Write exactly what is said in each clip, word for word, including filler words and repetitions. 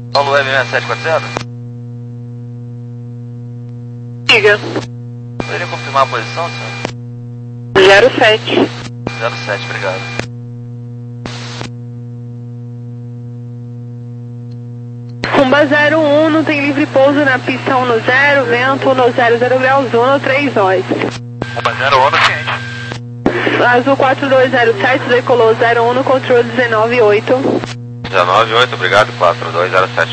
Paulo Web seis sete quatro zero? Diga. Poderia confirmar a posição, senhor? zero sete. zero sete, obrigado. Rumba zero um, não tem livre pouso na pista um no zero, vento um no zero, zero graus, um no três nós. Rumba zero um, ciente. Azul quatro dois zero sete, decolou zero um no controle dezenove oito. dezenove oito, obrigado, quatro dois zero sete.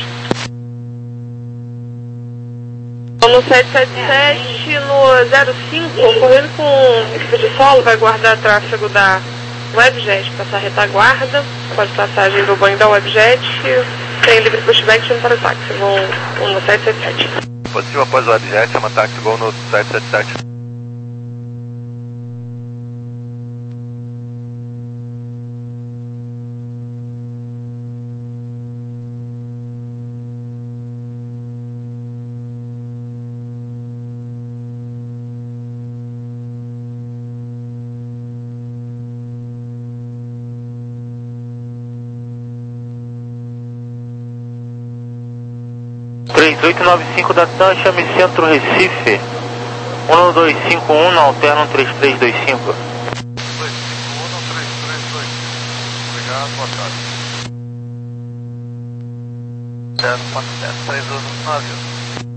No sete sete sete, no zero cinco, correndo com equipe de solo, vai guardar tráfego da Webjet, passar retaguarda, pode passagem do banho da Webjet, tem livre pushback para o táxi, vão no sete sete sete. Positivo após o Webjet, chama táxi, gol no sete sete sete. três oito nove cinco da TAM, chame Centro Recife. um dois cinco um, não alterna um três três dois cinco. dois cinco um, três três dois cinco. Obrigado, boa tarde. zero quatro sete três dois nove.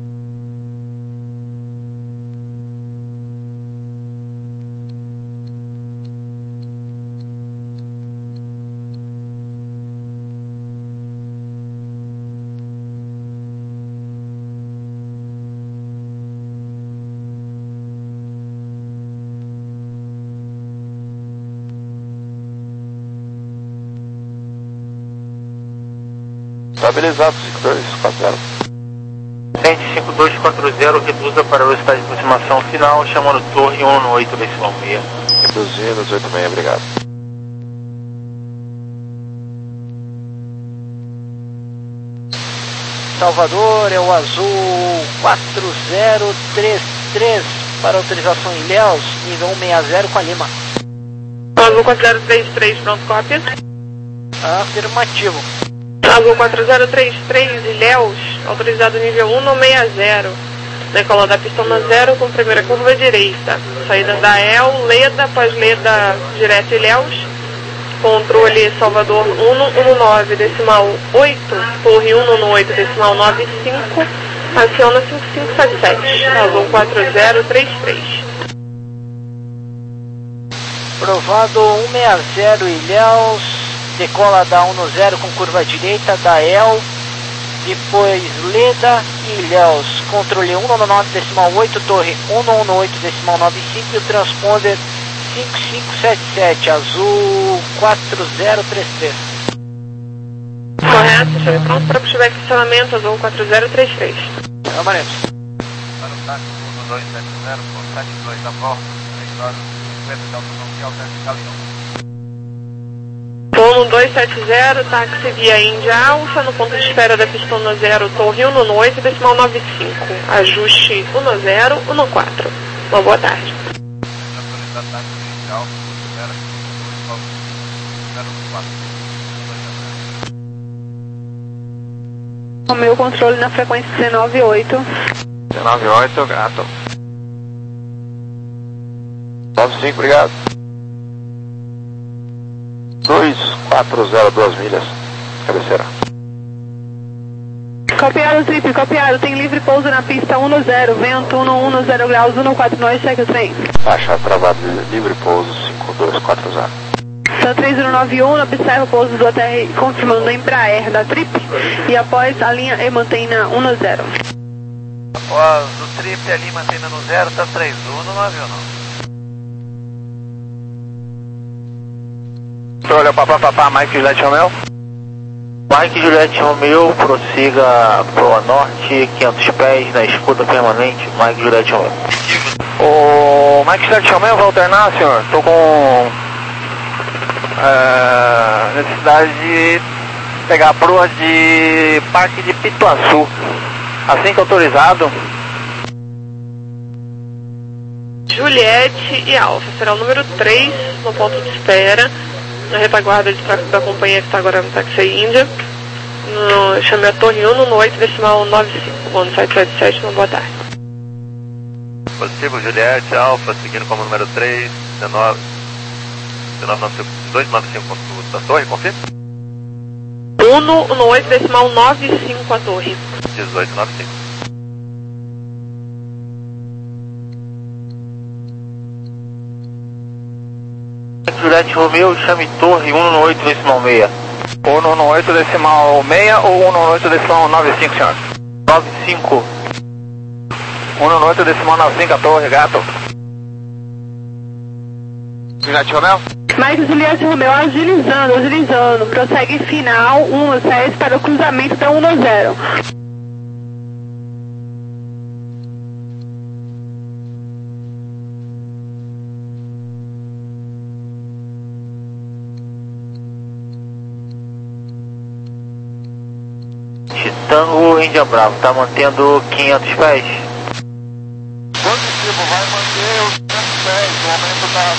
Estabilizado, cinco dois quatro zero. cinco dois quatro zero, reduza para a velocidade de aproximação final, chamando torre um no oito decimal seis. Reduzindo, oito seis, obrigado. Salvador, é o azul quatro zero três três para autorização em Ilhéus, nível um seis zero com a Lima. Azul quatro zero três três, pronto, cópia. Afirmativo. Azul quatro zero três três, Ilhéus, autorizado nível um no seis zero. Decola da pista no zero com primeira curva direita. Saída da E L, Leda, pós-Leda, direto Ilhéus. Controle Salvador um no nove decimal oito, torre um no oito decimal nove cinco, aciona cinco cinco sete sete, azul quatro zero três três. Provado um seis zero Ilhéus, decola da um no zero com curva direita da E L, depois Leda e Ilhéus, controle um no nove decimal oito, torre um no oito decimal nove cinco e o transponder cinco cinco sete sete, azul quatro zero três três. Correto, chave pronto para pushback de estacionamento, azul quatro zero três três. Amaremos. Para o táxi um dois sete zero, com sete dois da volta, três horas, cinquenta de autonomia, alterna Tono dois sete zero, táxi via Índia Alfa, no ponto de espera da pistona zero, torre um no oito decimal nove cinco, ajuste um no zero, um no quatro. Uma boa tarde. O meu controle na frequência dezenove oito. dezenove oito, gato. nove cinco, obrigado. dois quatro zero, duas milhas. Cabeceira. Copiado, trip, copiado. Tem livre pouso na pista um no zero, vento um no um no zero graus, um no quatro nós, cheque o trem. Baixa travado, livre pouso, cinco dois quatro zero. São três zero nove um, observa o pouso do A T R, confirmando a Embraer da Trip, e após a linha E mantém na um no zero. Após o Trip ali, mantém no zero, tá três um, não avião não. Olha, papá, papá, Mike Juliette Romeo. Mike Juliette Romeo, prossiga pro norte, quinhentos pés, na escuta permanente, Mike Juliette Romeo. O Mike Juliette Romeo vai alternar, senhor? Tô com é, necessidade de pegar a proa de Parque de Pituaçu. Assim que autorizado. Juliette e Alfa, será o número três no ponto de espera, na retaguarda de tráfego da companhia que está agora no táxi Índia. No, chame a torre um no oito decimal nove cinco, voo no sete sete sete, uma boa tarde. Positivo, Juliette, Alfa, seguindo como número três, dezenove, dois nove cinco da torre, confirma? um no oito decimal nove cinco a torre. dezoito nove cinco. Juliette Romeu, chame torre um no oito decimal seis. um no oito decimal seis ou um no oito decimal nove cinco, senhor? nove cinco. um no oito decimal nove cinco a torre, gato. Juliette Romeu? Mike Juliette Romeu, agilizando, agilizando. Prossegue final um no seis para o cruzamento da um no zero. Tango Índia Bravo, tá mantendo quinhentos pés? Positivo, vai manter os quinhentos pés, o aumento da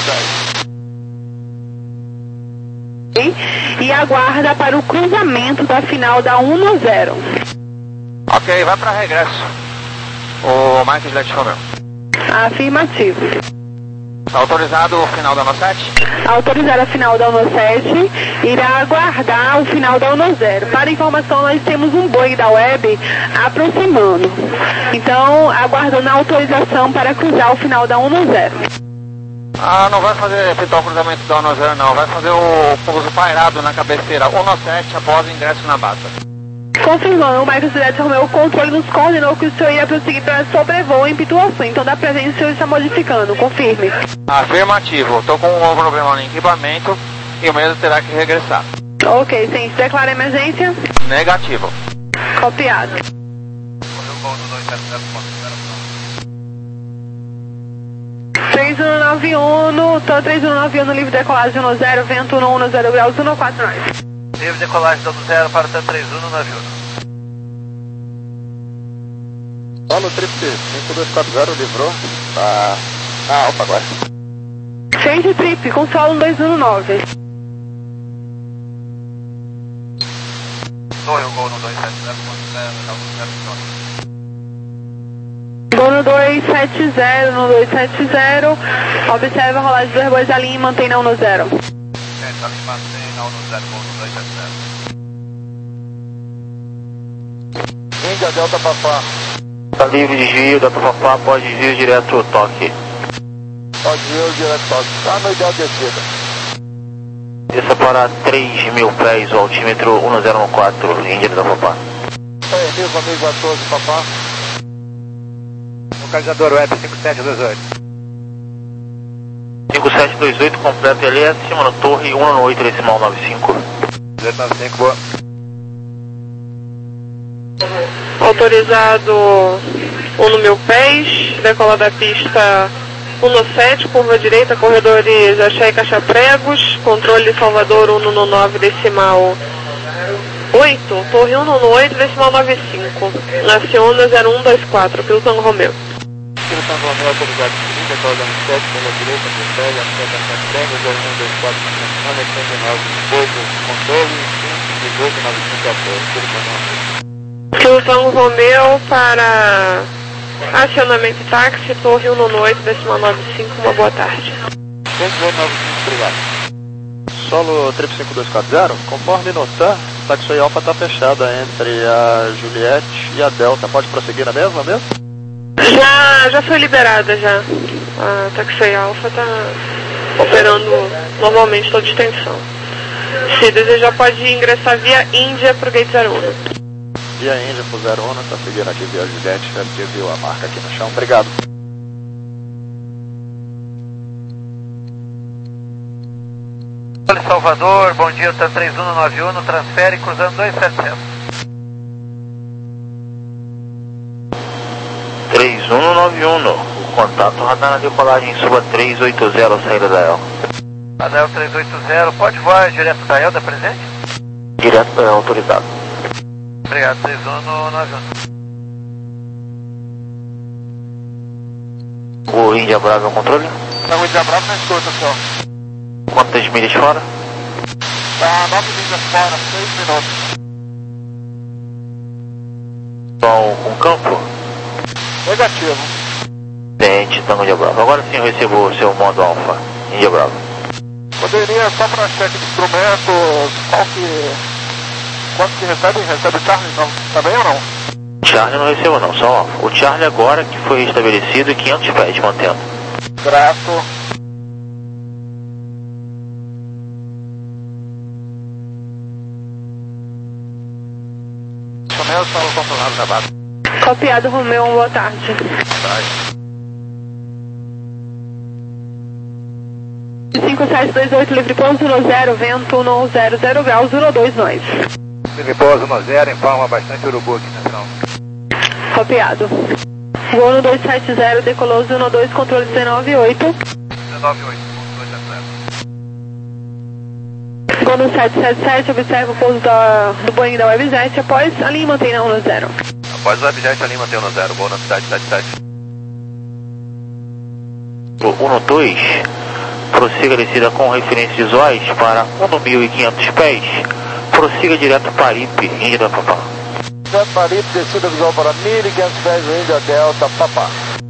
setecentos dez. E aguarda para o cruzamento da final da um no zero. Ok, vai para regresso. O Mike Juliette Romeu. Afirmativo. Autorizado o final da U N O sete? Autorizar a final da U N O sete, irá aguardar o final da U N O zero. Para informação, nós temos um Boeing da Web aproximando. Então, aguardando a autorização para cruzar o final da U N O zero. Ah, não vai fazer efetuar o cruzamento da U N O zero não, vai fazer o pouso pairado na cabeceira U N O sete após o ingresso na base. Confirmando, o Michael Juliette Romeu, o controle nos coordenou que o senhor ia prosseguir para sobrevoo em Pituaçu. Então, da presença, o senhor está modificando. Confirme. Afirmativo. Estou com um problema no equipamento e o mesmo terá que regressar. Ok, sim. Declara emergência. Negativo. Copiado. três um nove um, no, três um nove um no livre decolagem um zero, vento um no zero graus, um quatro nove. Livre decolagem do zero para o T três um no navio. Solo Trip cinco dois quatro zero livrou a, a Alfa agora. Change Trip com solo dois um nove. Torre, o gol no dois sete zero ponto zero, Gol no dois sete zero, no dois sete zero. Observa a rolagem dos airboys da linha e mantém na um no zero. Gente, ali mantém na um no zero, gol no dois sete zero. Índia Delta Papá. Tá livre de desvio, Delta Papá, pode desvio direto toque. Pode desvio direto toque. Tá no ideal de descida. Desça para três mil pés, o altímetro um zero um quatro, Índia Delta Papá. três mil, amigo a todos, Papá. Localizador web cinco sete dois oito. cinco sete dois oito, completo ali acima na torre um no oito decimal nove cinco. dezoito nove cinco, boa. Autorizado um no mil pés, decola da pista um no sete, curva direita, corredores Axé e Caixa Pregos, controle Salvador um no nove decimal oito, torre um no oito decimal nove cinco, Naciona zero um dois quatro, pelo Tango Romeu. Pelo Tango Romeu, autorizado seguinte, decola da sete, curva direita, Crucélia, Axé e Caixa Pregos, zero um dois quatro, oitenta e nove, oito, controle, cinco, dezoito, nove cinco, quatorze, pelo Tango Romeu. Pelo Tango Romeu para acionamento táxi, torre um no oito decimal nove cinco, uma boa tarde. dezoito nove cinco, obrigado. Solo Trip cinco dois quatro zero, conforme notar, o taxi Alfa está fechada entre a Juliette e a Delta. Pode prosseguir na mesma mesmo? Já, já foi liberada já. A taxi Alfa está operando normalmente toda extensão. Se desejar pode ingressar via Índia para o Gate zero um. Via Índia pro zero um, está seguindo aqui via Juliette, que viu a marca aqui no chão. Obrigado. Salvador, bom dia, T três um nove um, transfere cruzando dois sete zero. três um nove um, o contato radar na decolagem suba três oito zero, saída da El. Anel três oito zero, pode voar direto da El, da presente? Direto da El, autorizado. Obrigado, três um nove um. O Índia Bravo é o controle? Não, o Índia Bravo não escuta, senhor. Quantas milhas fora? Tá, nove milhas fora, seis minutos. Bom, com campo? Negativo. Tente, Tango Índia Bravo. Agora sim eu recebo o seu modo alfa, Índia Bravo. Poderia, só para cheque de instrumento, qual que... quanto que recebe? Recebe o Charlie não, também ou não? Charlie não recebo não, só alfa. O Charlie agora que foi estabelecido quinhentos pés, mantendo. Grato. Romeu, estava controlado da base. Copiado, Romeu, boa tarde. cinco sete dois oito, livre pouso no zero, vento no zero zero graus, zero dois nós. Livre pouso no zero, informa bastante urubu aqui na final. Copiado. Voo no dois sete zero, decolou zero dois, controle dezenove oito. dezenove oito, dois sete zero. Voo no sete sete sete, observa o pouso da, do Boeing da Webjet, após a linha mantém na um no zero. Após o Webjet, a linha mantém no zero, voo na cidade sete sete. um no dois, prossiga a descida com referência de Zóis para um no mil e quinhentos pés. Prossiga direto para Paripe, Índia da Papá. Direto Paripe, descida visual para mil e quinhentos pés, Índia Delta, Papá.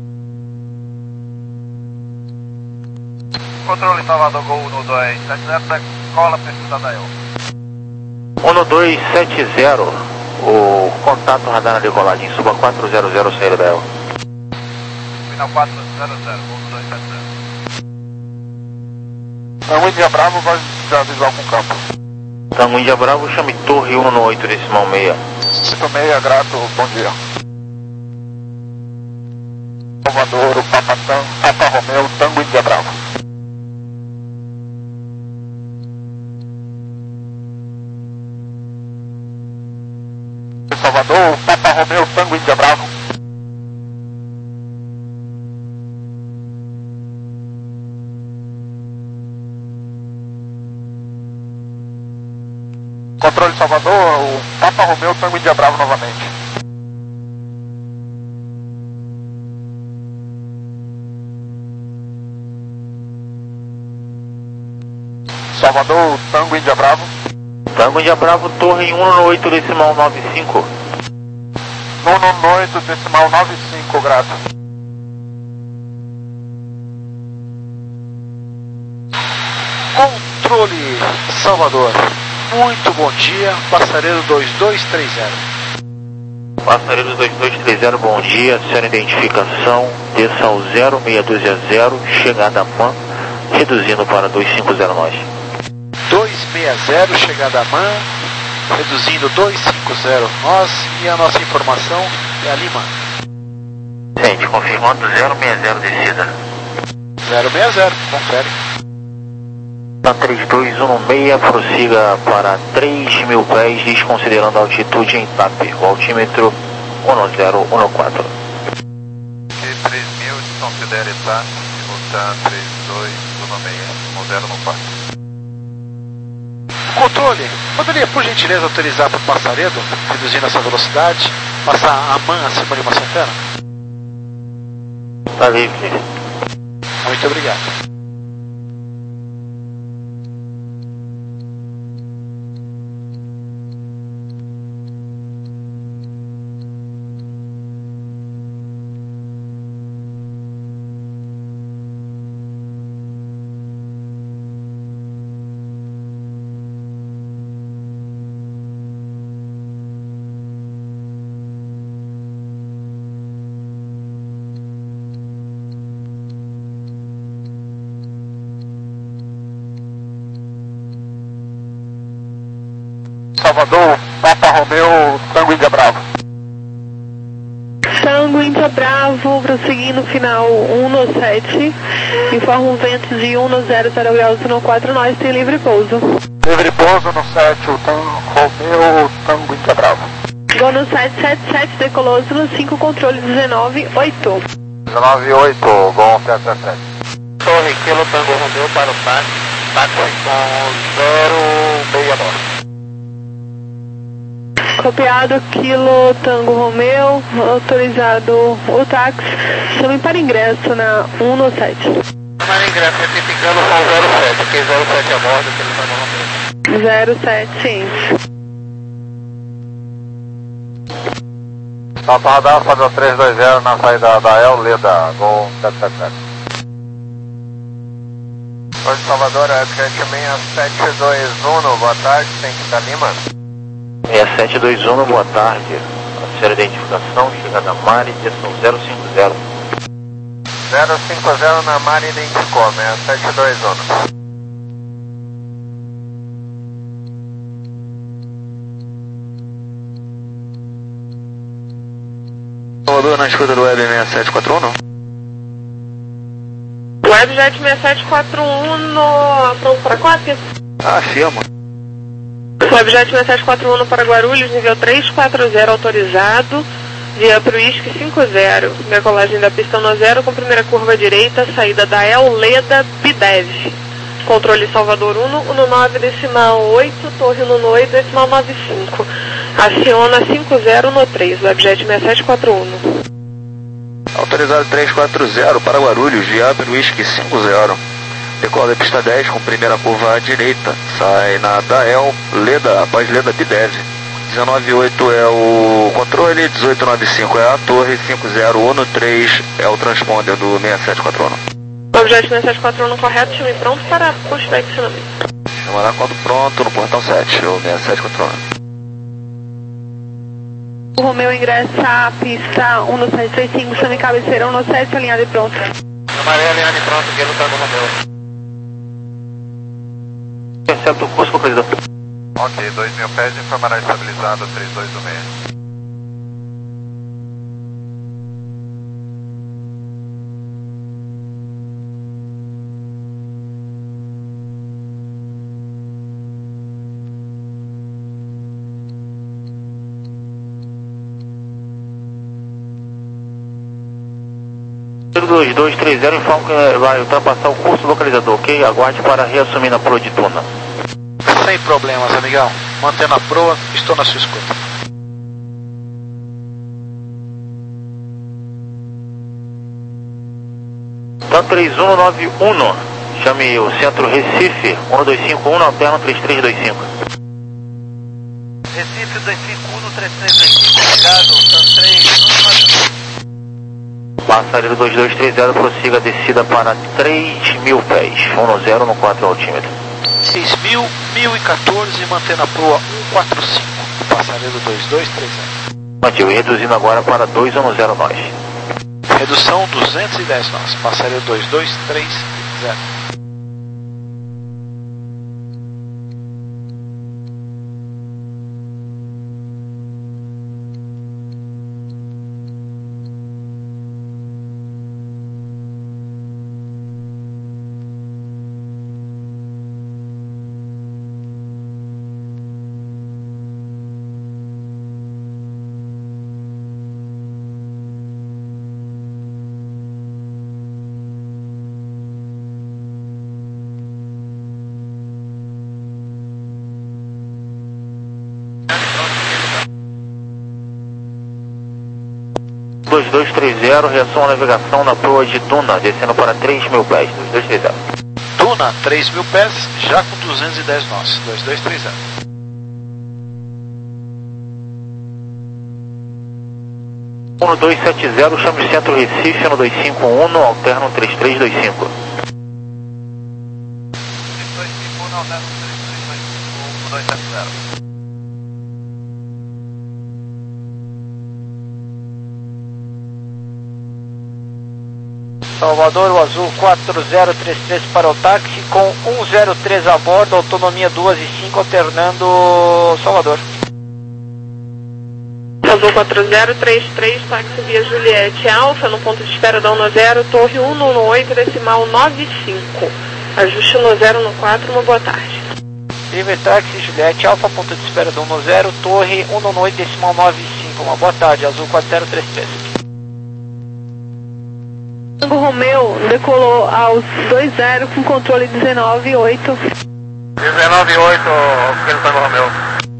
Controle Salvador Gol no dois sete zero, cola pesquisa da E L. um no dois sete zero, o contato radar na decolagem, suba quatro zero zero, saída da E L. Final quatro zero zero, gol no dois sete zero. Tango Índia Bravo vai já visual com campo. Tango Índia Bravo, chame Torre um no oito, decimal seis. oito seis, grato, bom dia. Salvador, o Papa, Papa Romeu, Tango Índia Bravo. Salvador, Papa Romeu, Tango Índia Bravo. Controle Salvador, o Papa Romeu, Tango Índia Bravo novamente. Salvador, Tango Índia Bravo. Tango Índia Bravo, Torre um no oito, decimal nove cinco. um no oito, decimal nove cinco, grato. Controle Salvador. Muito bom dia, passareiro dois dois três zero. Passareiro dois dois três zero, bom dia, senhora identificação, desça ao zero seis dois zero, chegada a M A N, reduzindo para dois cinco zero nós. dois seis zero, chegada a M A N, reduzindo dois cinco zero nós, e a nossa informação é a Lima. Gente, confirmando zero seis zero, descida. zero seis zero, confere. três dois um seis, prossiga para três mil pés, desconsiderando a altitude em T A P. O altímetro um zero um quatro. Ok, três mil, desconsidere T A P, simultâneo três dois um seis, um zero um quatro. Controle, poderia por gentileza autorizar para o passaredo, reduzindo essa velocidade, passar a M A N acima de Massafera? Tá livre. Muito obrigado. Salvador, Papa Romeu, Tango Índia Bravo. Tango Índia Bravo, prosseguindo final um no sete, informa um vento de um no zero zero graus no quatro, nós tem livre pouso. Livre pouso no sete, o Tango Romeu, Tango Índia Bravo. Gol no sete sete sete, decolou no cinco, controle dezenove oito. dezenove oito, gol sete sete sete. Torre, Kilo Tango Romeu para o táxi, táxi com zero seis nove. Copiado, Kilo Tango Romeu, autorizado o táxi, chame para ingresso na um no sete. Para ingresso, retificando com zero sete, porque zero sete a bordo, Kilo Tango Romeu. zero sete, sim. Salto radar, padrão três dois zero na saída da El, Leda, Gol sete sete sete. Oi, Salvador, é seis sete dois um, boa tarde, tem que estar Lima. seis sete dois um, boa tarde. A série de identificação, chegada Mari, direção zero cinco zero. zero cinco zero na Mari identificou, seis sete dois um. Salvador, na escuta do Web seis sete quatro um, não? Webjet seis sete quatro um, no... pronto para Cópia? Ah, firma. Webjet seis sete quatro um para Guarulhos, nível três quatro zero autorizado, via para o I S C cinco zero, decolagem da pista no zero com primeira curva direita, saída da El, Leda, Bidev. Controle Salvador um, no nove decimal oito, Torre no oito decimal nove cinco. Aciona cinco zero no três, Webjet seis sete quatro um. Autorizado três quatro zero para Guarulhos, via para o I S C cinco zero. Decola da pista dez com primeira curva à direita, sai na Dael, Leda, após Leda Bidev. dezenove oito é o controle, dezoito nove cinco é a torre, cinco zero um no três é o transponder do seis sete quatro um. Objeto seis sete quatro um correto, chame pronto para pushback ensinamento. Chamará quando pronto no portão sete, o seis sete quatro um. O Romeu ingressa a pista um no sete três cinco, chame cabeceira um no sete, alinhado e pronto. Chamarei alinhado e pronto, que ele está no Romeu. Exceto o curso localizador. Ok, dois mil pés, informará estabilizado três dois um seis. dois dois três zero, informa que vai ultrapassar o curso localizador, ok? Aguarde para reassumir na proa de Tuna. Sem problemas, amigão. Mantendo a proa, estou na sua escuta. Tá três um nove um, chame o centro Recife, um dois cinco um, alterna três três dois cinco. Recife dois cinco um, três três dois cinco, ligado, São três um nove um. Passareiro dois dois três zero, prossiga a descida para três mil pés, um zero no quatro altímetro. seis mil, mil e quatorze, mantendo a proa um quatro cinco. Passareiro dois dois três zero. Mantive, reduzindo agora para dois um zero nós. Redução duzentos e dez nós. Passareiro dois dois três zero. dois dois três zero, reação à navegação na proa de Tuna, descendo para três mil pés, dois dois três zero. Tuna, três mil pés, já com duzentos e dez nós, dois dois três zero. um dois sete zero, chame o centro Recife, um dois cinco um, alterna três três dois cinco. três dois cinco um, alterna três três dois cinco, um dois sete zero. Salvador, o azul quatro zero três três para o táxi com um zero três a bordo, autonomia duas e cinco, alternando Salvador. Azul quatro zero três três, táxi via Juliette Alfa, no ponto de espera da um zero, torre um no oito, decimal nove cinco. Ajuste no zero no quatro, uma boa tarde. River Táxi, Juliette Alfa, ponto de espera da um zero, torre um no oito, decimal nove cinco, uma boa tarde, azul quatro zero três três. O Romeu decolou aos dois zero com controle dezenove oito. dezenove oito, que ele tá no Romeu.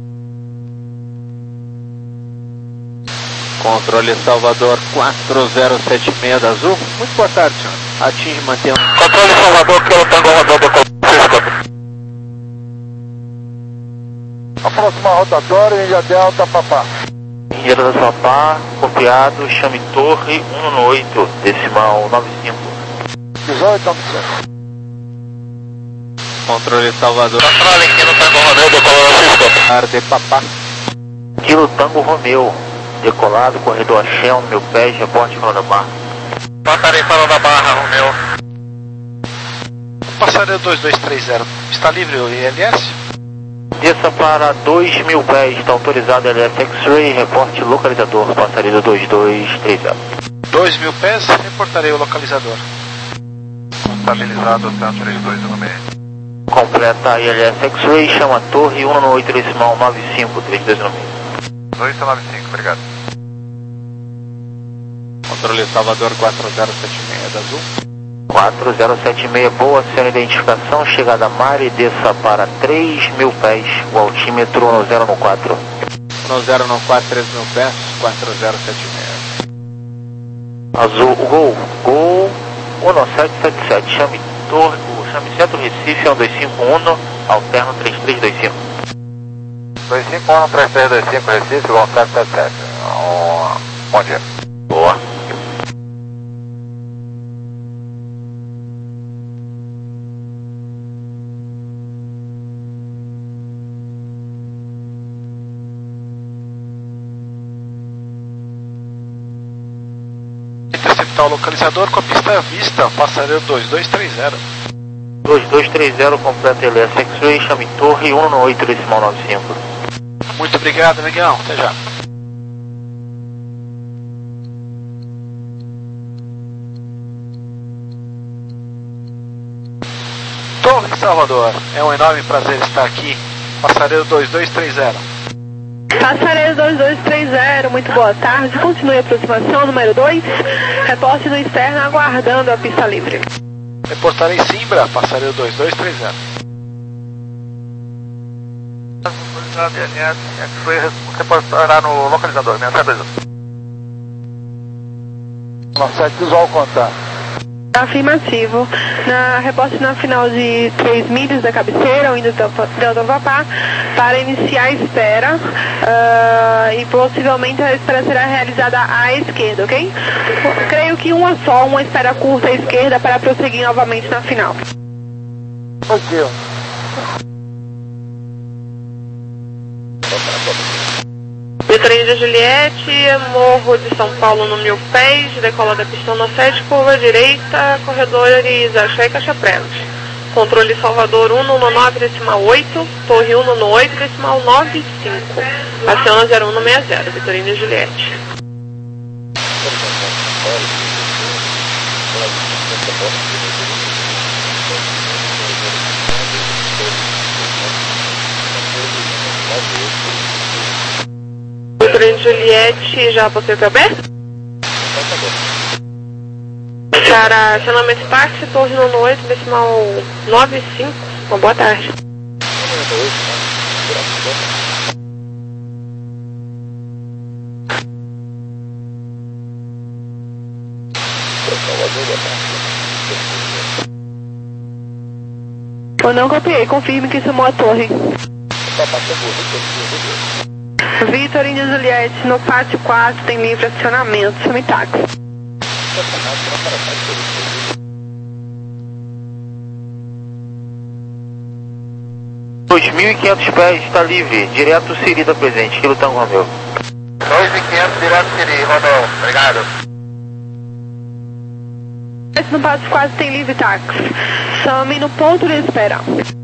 Controle Salvador quatro zero sete seis da Azul. Muito boa tarde, senhor. Atinge, mantém. Controle Salvador, que ele tá no Romeu, decolou. A próxima rotatória, Ilha Delta, papá. engenheiro da sua par, copiado, chame torre um no oito, decimal nove cinco. dezoito, nove cinco. Controle Salvador. Controle Kilo Tango Romeu, decolou Francisco. Arde Papá. Kilo Tango Romeu, decolado, corredor Axel, mil pés, reporte Falando da Barra. Passarei Falando da Barra, Romeu. Passaredo dois dois três zero, está livre o I L S? Desça para dois mil pés, está autorizado L F X-Ray, reporte localizador, passaredo dois dois três zero. dois mil pés, reportarei o localizador. Estabilizado, Centro três dois no meio. Completa a I L F X-Ray, chama torre um no oito, decimal nove cinco, três dois no meio. dois nove cinco, obrigado. Controle Salvador quatro zero sete seis da Azul. quatro zero sete seis, boa, sendo identificação, chegada Mari, desça para três mil pés, o altímetro um zero no quatro. um zero no quatro, três mil pés, quatro zero sete seis. Azul, gol, gol um sete sete sete, chame torre, chame centro Recife, um dois cinco um, alterno três três dois cinco. dois cinco um, três três dois cinco, Recife, igual sete sete sete. Bom dia. Boa. Interceptar o localizador com a pista à vista, passaredo dois dois três zero. dois dois três zero, completa L S X-Ray, chame torre um no oito, decimal nove cinco. Muito obrigado, amigão, até já. Torre Salvador, é um enorme prazer estar aqui, passaredo dois dois três zero. Passaredo dois dois três zero, muito boa tarde. Continue a aproximação, número dois. Reporte no externo, aguardando a pista livre. Reportarei Simbra, passaredo dois dois três zero. Você pode parar no localizador, minha certeza. Nossa, visual contar. Afirmativo. Na reporte na final de três milhas da cabeceira, o indo Delta Vapá, para iniciar a espera uh, e possivelmente a espera será realizada à esquerda, ok? Creio que uma só, uma espera curta à esquerda para prosseguir novamente na final. Ok. Vitorino de Juliette, Morro de São Paulo no mil pés, decola da pistão na sete, curva direita, corredores Axé e Caixa Prêmios. Controle Salvador um no nove, decimal oito, Torre um no oito, decimal nove cinco. Aciona zero um no seis zero, Vitorino de Juliette. Vitorino de Juliette, já possui o aberto? Para acionamento táxi, Torre um no oito, decimal nove cinco. Uma boa tarde. Eu não copiei, confirme que chamou a torre. Vitorino de Juliette, no pátio quatro, tem livre acionamento, chame táxi. dois mil e quinhentos pés, está livre, direto Siri da presente, Kilo Tango Romeu. dois mil e quinhentos, direto Siri, Romeu, obrigado. Esse no pátio quatro tem livre táxi, chame no ponto de espera.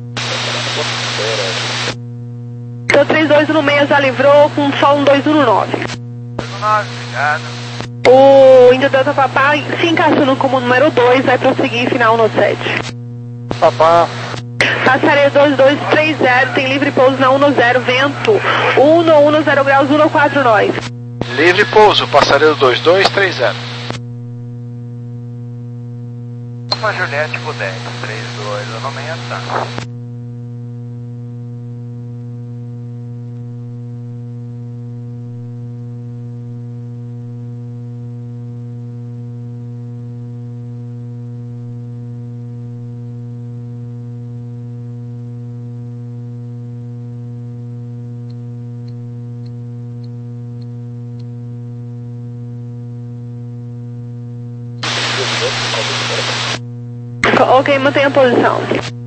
O três dois um seis já livrou com só um dois um nove. Obrigado. O Índio Delta Papá se encaixando como número dois, vai prosseguir final no sete. Papá. Passaredo dois dois três zero, tem livre pouso na um no zero, vento. um no um no zero graus, um no quatro nós. Livre pouso, passaredo dois dois três zero. Uma Juliette por dez, três dois, eu não me entrar. Ok, mantenha a posição.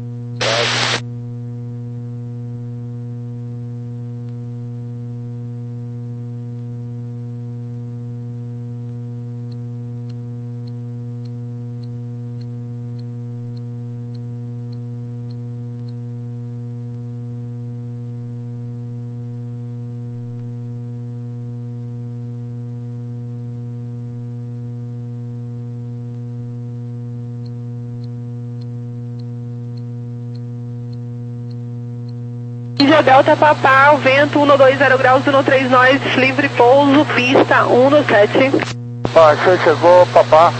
Índia Delta Papá, o vento um dois zero graus, um três nós, livre pouso, pista um sete. Ah, você chegou, Papá.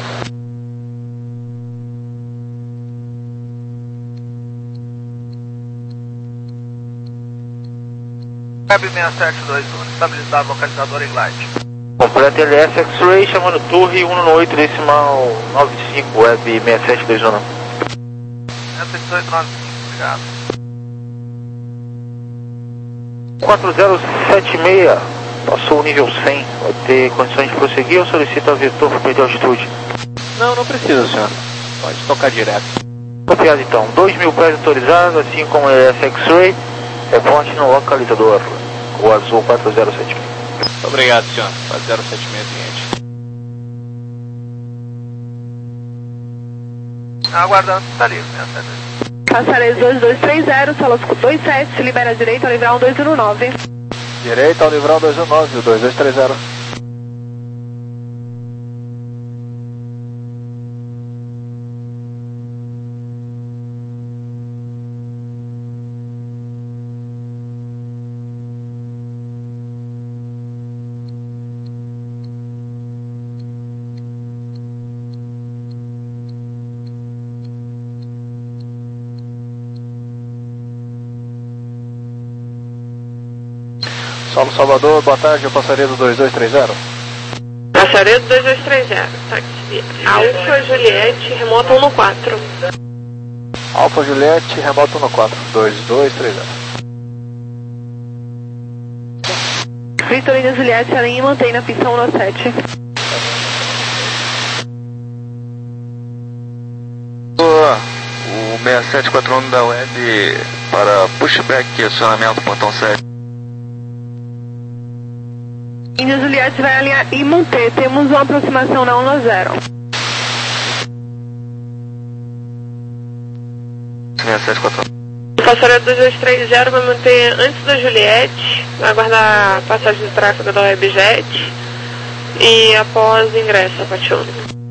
Web seis sete dois um, estabilizado localizador em glide. Completa L S X-Ray, chamando Torre um nove oito decimal nove cinco, Web seis sete dois um. seis sete dois nove cinco, obrigado. quatro zero sete seis, passou o nível cem, vai ter condições de prosseguir ou solicita vetor para perder altitude? Não, não precisa, senhor. Pode tocar direto. Copiado então, dois mil pés autorizados, assim como L S X-Ray, reporte no localizador, o azul quatro zero sete seis. Muito obrigado, senhor. quatro zero sete seis, cliente. Aguardando, está livre, seis sete dois. Passaredo dois dois três zero, Salosco dois sete, libera a direita ao livrar um dois um nove. Direita ao livrão dois um nove, dois dois três zero. Saulo Salvador, boa tarde, eu passaria do dois dois três zero. Passaredo dois dois três zero, táxi Alfa Juliette, remoto um quatro. Alfa Juliette, remoto um quatro, dois dois três zero. Vitorina Juliette, alinha e mantém na pista um sete. O seis sete quatro um da Web para pushback e acionamento portão sete. Índia Juliette vai alinhar e manter, temos uma aproximação na um zero. seis sete quatro um. Passaredo dois dois três zero vai manter antes da Juliette, vai aguardar a passagem de tráfego da Webjet e após ingresso a Patiúna.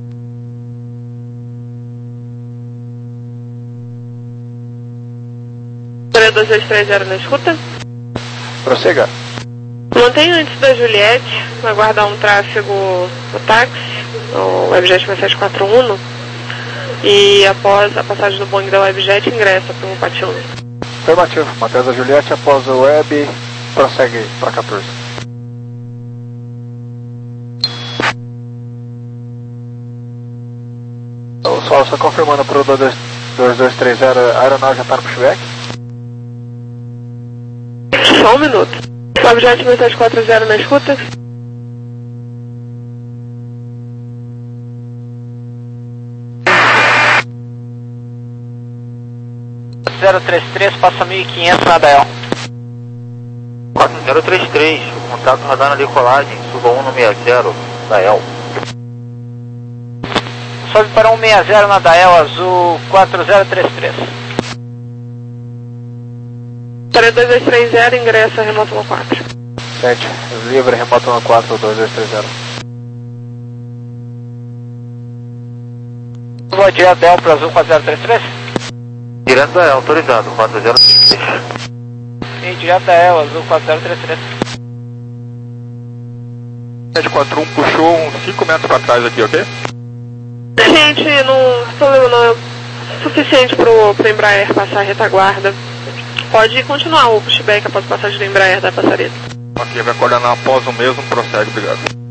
Passaredo dois dois três zero na escuta. Prossiga. Mantém antes da Juliette, vai aguardar um tráfego no táxi, o Webjet seis sete quatro um, e após a passagem do Boeing da Webjet ingressa para o Patiúna. Afirmativo, Matheus da Juliette após o Web, prossegue para quatorze. Então, só, só confirmando para o dois dois três zero, a aeronave já está no pushback? Só um minuto. Webjet seis sete quatro zero na escuta. zero três três, passa mil e quinhentos na Dael. quatro zero três três, contato radar na decolagem, suba um no seis zero, Dael. Sobe para um seis zero na Dael, azul quatro zero três três. Passaredo dois dois três zero, ingressa remoto um quatro. Sente, livre, remoto um quatro, dois dois três zero. Vou direto Dael para azul quatro zero três três. Direto Dael, autorizado, quatro zero três três. E direto Dael, azul quatro zero três três. sete quatro um puxou uns cinco metros para trás aqui, ok? Gente, não problema não é suficiente para o Embraer passar a retaguarda. Pode continuar o pushback após a passagem do Embraer da Passaredo. Ok, vai coordenar após o mesmo, prossegue, obrigado.